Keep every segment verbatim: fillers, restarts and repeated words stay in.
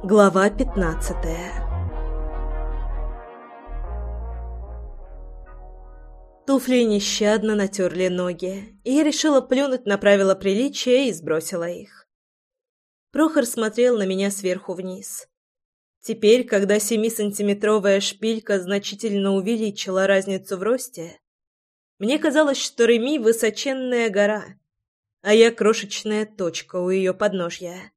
Глава пятнадцатая. Туфли нещадно натерли ноги, и я решила плюнуть на правила приличия и сбросила их. Прохор смотрел на меня сверху вниз. Теперь, когда семисантиметровая шпилька значительно увеличила разницу в росте, мне казалось, что Реми — высоченная гора, а я — крошечная точка у ее подножья.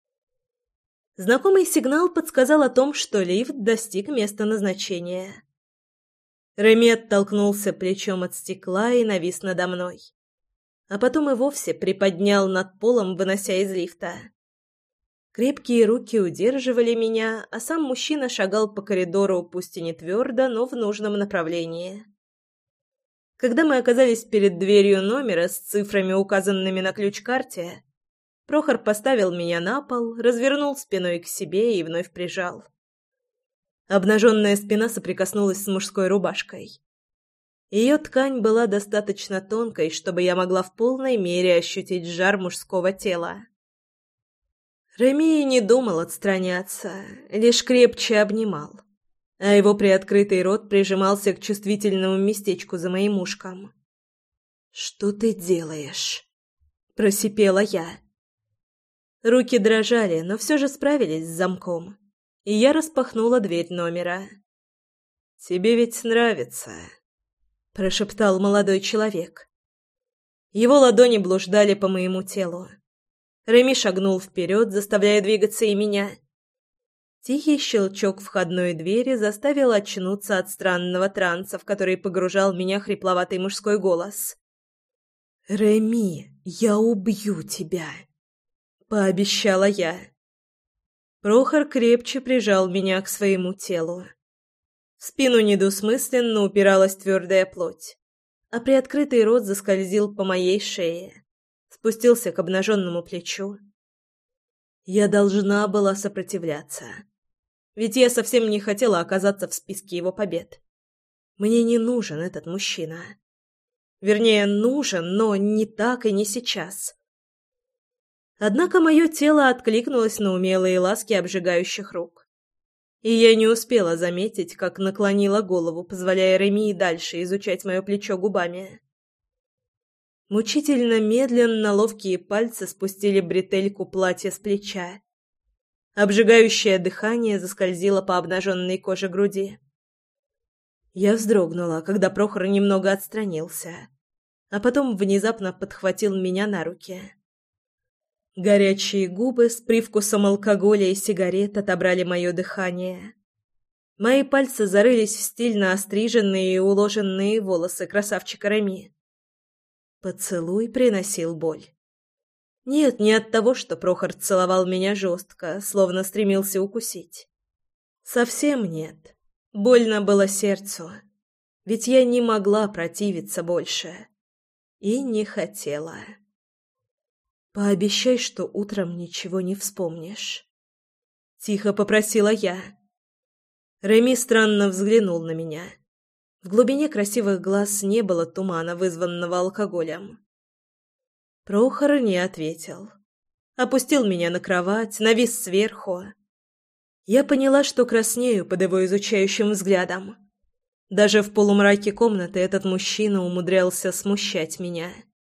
Знакомый сигнал подсказал о том, что лифт достиг места назначения. Реми оттолкнулся плечом от стекла и навис надо мной. А потом и вовсе приподнял над полом, вынося из лифта. Крепкие руки удерживали меня, а сам мужчина шагал по коридору, пусть и не твердо, но в нужном направлении. Когда мы оказались перед дверью номера с цифрами, указанными на ключ-карте, Прохор поставил меня на пол, развернул спиной к себе и вновь прижал. Обнаженная спина соприкоснулась с мужской рубашкой. Ее ткань была достаточно тонкой, чтобы я могла в полной мере ощутить жар мужского тела. Реми не думал отстраняться, лишь крепче обнимал, а его приоткрытый рот прижимался к чувствительному местечку за моим ушком. «Что ты делаешь?» – просипела я. Руки дрожали, но все же справились с замком, и я распахнула дверь номера. «Тебе ведь нравится», — прошептал молодой человек. Его ладони блуждали по моему телу. Реми шагнул вперед, заставляя двигаться и меня. Тихий щелчок входной двери заставил очнуться от странного транса, в который погружал меня хрипловатый мужской голос. «Реми, я убью тебя!» — пообещала я. Прохор крепче прижал меня к своему телу. В спину недвусмысленно упиралась твердая плоть, а приоткрытый рот заскользил по моей шее, спустился к обнаженному плечу. Я должна была сопротивляться, ведь я совсем не хотела оказаться в списке его побед. Мне не нужен этот мужчина. Вернее, нужен, но не так и не сейчас. Однако мое тело откликнулось на умелые ласки обжигающих рук. И я не успела заметить, как наклонила голову, позволяя Реми и дальше изучать мое плечо губами. Мучительно медленно ловкие пальцы спустили бретельку платья с плеча. Обжигающее дыхание заскользило по обнаженной коже груди. Я вздрогнула, когда Прохор немного отстранился, а потом внезапно подхватил меня на руки. Горячие губы с привкусом алкоголя и сигарет отобрали мое дыхание. Мои пальцы зарылись в стильно остриженные и уложенные волосы красавчика Реми. Поцелуй приносил боль. Нет, не от того, что Прохор целовал меня жестко, словно стремился укусить. Совсем нет. Больно было сердцу, ведь я не могла противиться больше. И не хотела. «Пообещай, что утром ничего не вспомнишь», — тихо попросила я. Реми странно взглянул на меня. В глубине красивых глаз не было тумана, вызванного алкоголем. Прохор не ответил. Опустил меня на кровать, навис сверху. Я поняла, что краснею под его изучающим взглядом. Даже в полумраке комнаты этот мужчина умудрялся смущать меня.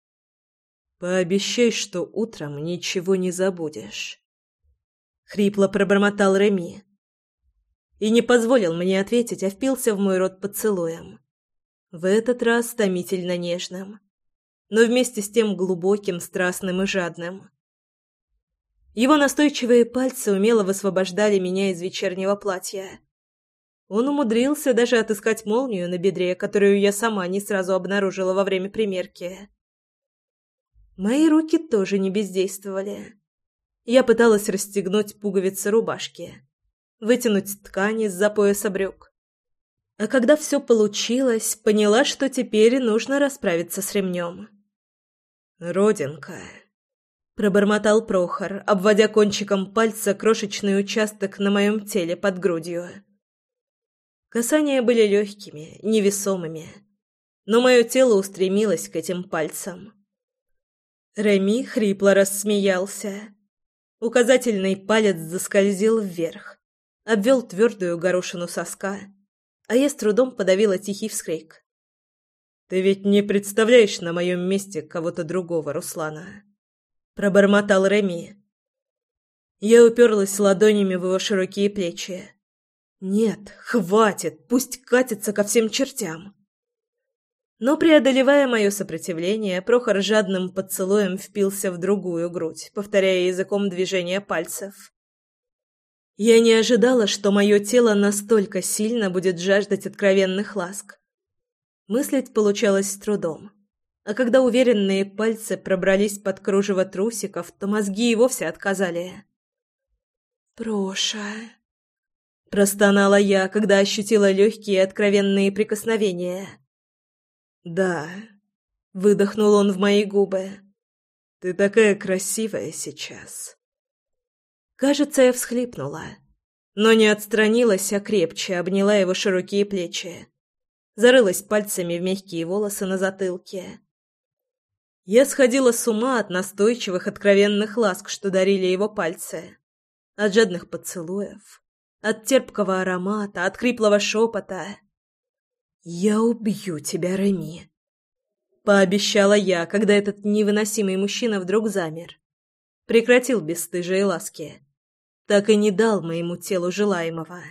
«Пообещай, что утром ничего не забудешь», — хрипло пробормотал Реми. И не позволил мне ответить, а впился в мой рот поцелуем. В этот раз томительно нежным, но вместе с тем глубоким, страстным и жадным. Его настойчивые пальцы умело высвобождали меня из вечернего платья. Он умудрился даже отыскать молнию на бедре, которую я сама не сразу обнаружила во время примерки. Мои руки тоже не бездействовали. Я пыталась расстегнуть пуговицы рубашки, вытянуть ткань из-за пояса брюк. А когда все получилось, поняла, что теперь нужно расправиться с ремнем. «Родинка», — пробормотал Прохор, обводя кончиком пальца крошечный участок на моем теле под грудью. Касания были легкими, невесомыми, но мое тело устремилось к этим пальцам. Реми хрипло рассмеялся. Указательный палец заскользил вверх, обвел твердую горошину соска, а я с трудом подавила тихий вскрик. «Ты ведь не представляешь на моем месте кого-то другого, Руслана», — пробормотал Реми. Я уперлась ладонями в его широкие плечи. «Нет, хватит, пусть катится ко всем чертям». Но, преодолевая мое сопротивление, Прохор жадным поцелуем впился в другую грудь, повторяя языком движения пальцев. Я не ожидала, что мое тело настолько сильно будет жаждать откровенных ласк. Мыслить получалось с трудом, а когда уверенные пальцы пробрались под кружево трусиков, то мозги и вовсе отказали. «Проша», — простонала я, когда ощутила легкие откровенные прикосновения. «Да», — выдохнул он в мои губы. «Ты такая красивая сейчас». Кажется, я всхлипнула, но не отстранилась, а крепче обняла его широкие плечи, зарылась пальцами в мягкие волосы на затылке. Я сходила с ума от настойчивых откровенных ласк, что дарили его пальцы, от жадных поцелуев, от терпкого аромата, от хриплого шепота. «Я убью тебя, Реми», — пообещала я, когда этот невыносимый мужчина вдруг замер, прекратил бесстыжие ласки, так и не дал моему телу желаемого.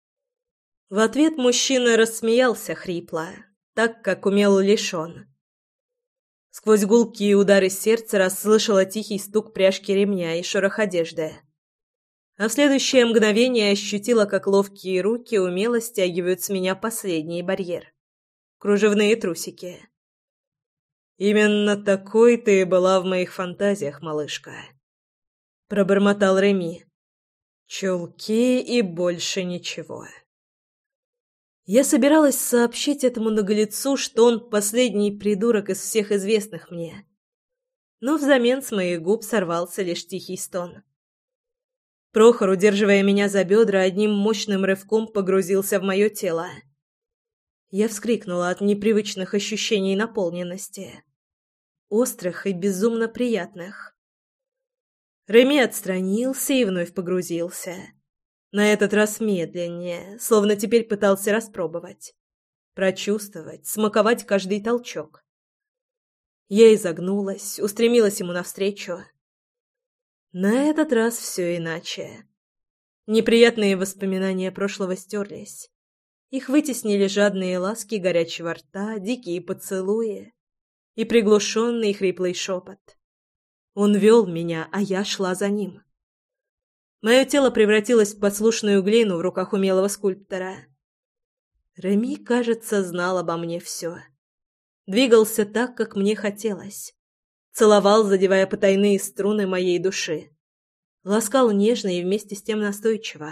В ответ мужчина рассмеялся хрипло, так, как умел лишь он. Сквозь гулкие удары сердца расслышала тихий стук пряжки ремня и шорох одежды. А в следующее мгновение ощутила, как ловкие руки умело стягивают с меня последний барьер — кружевные трусики. «Именно такой ты и была в моих фантазиях, малышка», — пробормотал Реми. «Чулки и больше ничего». Я собиралась сообщить этому наглецу, что он последний придурок из всех известных мне, но взамен с моих губ сорвался лишь тихий стон. Прохор, удерживая меня за бедра, одним мощным рывком погрузился в мое тело. Я вскрикнула от непривычных ощущений наполненности, острых и безумно приятных. Реми отстранился и вновь погрузился. На этот раз медленнее, словно теперь пытался распробовать, прочувствовать, смаковать каждый толчок. Я изогнулась, устремилась ему навстречу. На этот раз все иначе. Неприятные воспоминания прошлого стерлись. Их вытеснили жадные ласки горячего рта, дикие поцелуи и приглушенный хриплый шепот. Он вел меня, а я шла за ним. Мое тело превратилось в послушную глину в руках умелого скульптора. Реми, кажется, знал обо мне все. Двигался так, как мне хотелось. Целовал, задевая потайные струны моей души. Ласкал нежно и вместе с тем настойчиво.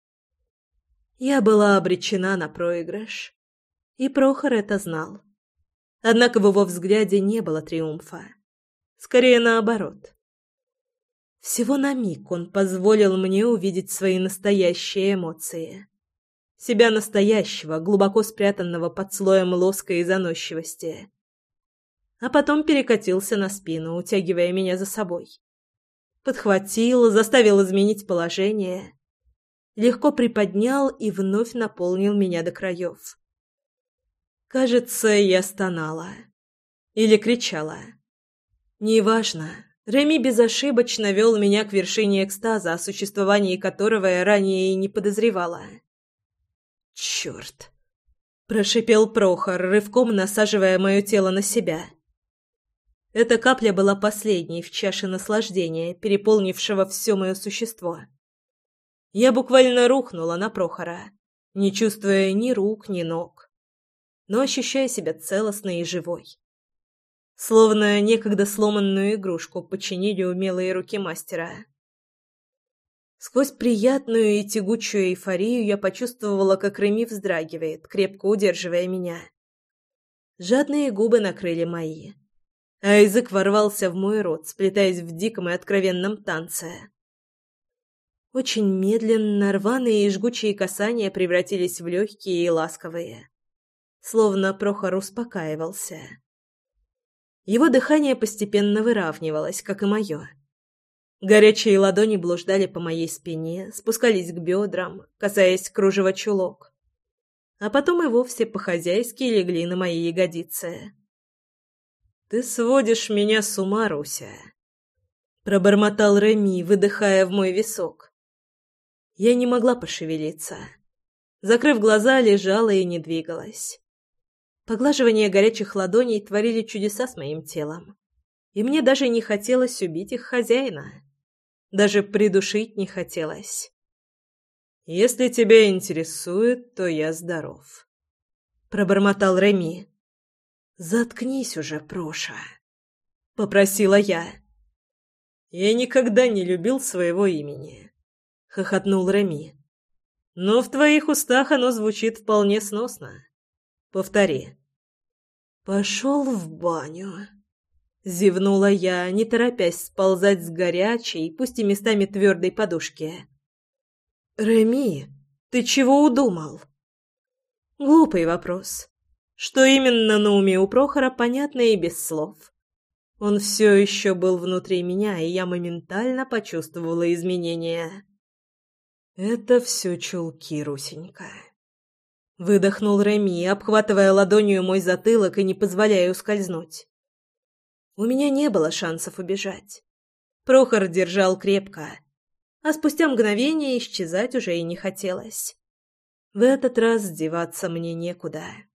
Я была обречена на проигрыш. И Прохор это знал. Однако в его взгляде не было триумфа. Скорее наоборот. Всего на миг он позволил мне увидеть свои настоящие эмоции. Себя настоящего, глубоко спрятанного под слоем лоска и заносчивости. А потом перекатился на спину, утягивая меня за собой. Подхватил, заставил изменить положение. Легко приподнял и вновь наполнил меня до краев. Кажется, я стонала. Или кричала. Неважно. Реми безошибочно вел меня к вершине экстаза, о существовании которого я ранее и не подозревала. «Черт!» – прошипел Прохор, рывком насаживая мое тело на себя. Эта капля была последней в чаше наслаждения, переполнившего все мое существо. Я буквально рухнула на Прохора, не чувствуя ни рук, ни ног, но ощущая себя целостной и живой. Словно некогда сломанную игрушку починили умелые руки мастера. Сквозь приятную и тягучую эйфорию я почувствовала, как Реми вздрагивает, крепко удерживая меня. Жадные губы накрыли мои, а язык ворвался в мой рот, сплетаясь в диком и откровенном танце. Очень медленно рваные и жгучие касания превратились в легкие и ласковые, словно Прохор успокаивался. Его дыхание постепенно выравнивалось, как и мое. Горячие ладони блуждали по моей спине, спускались к бедрам, касаясь кружева чулок. А потом и вовсе по-хозяйски легли на мои ягодицы. «Ты сводишь меня с ума, Руся», — пробормотал Реми, выдыхая в мой висок. Я не могла пошевелиться. Закрыв глаза, лежала и не двигалась. Поглаживания горячих ладоней творили чудеса с моим телом. И мне даже не хотелось убить их хозяина. Даже придушить не хотелось. «Если тебя интересует, то я здоров», — пробормотал Реми. «Заткнись уже, Проша», — попросила я. «Я никогда не любил своего имени», — хохотнул Реми. «Но в твоих устах оно звучит вполне сносно. Повтори». «Пошел в баню», — зевнула я, не торопясь сползать с горячей, пусть и местами твердой подушки. «Реми, ты чего удумал?» Глупый вопрос. Что именно на уме у Прохора, понятно и без слов. Он все еще был внутри меня, и я моментально почувствовала изменения. «Это все чулки, Русенька», — выдохнул Реми, обхватывая ладонью мой затылок и не позволяя ускользнуть. У меня не было шансов убежать. Прохор держал крепко, а спустя мгновение исчезать уже и не хотелось. В этот раз деваться мне некуда.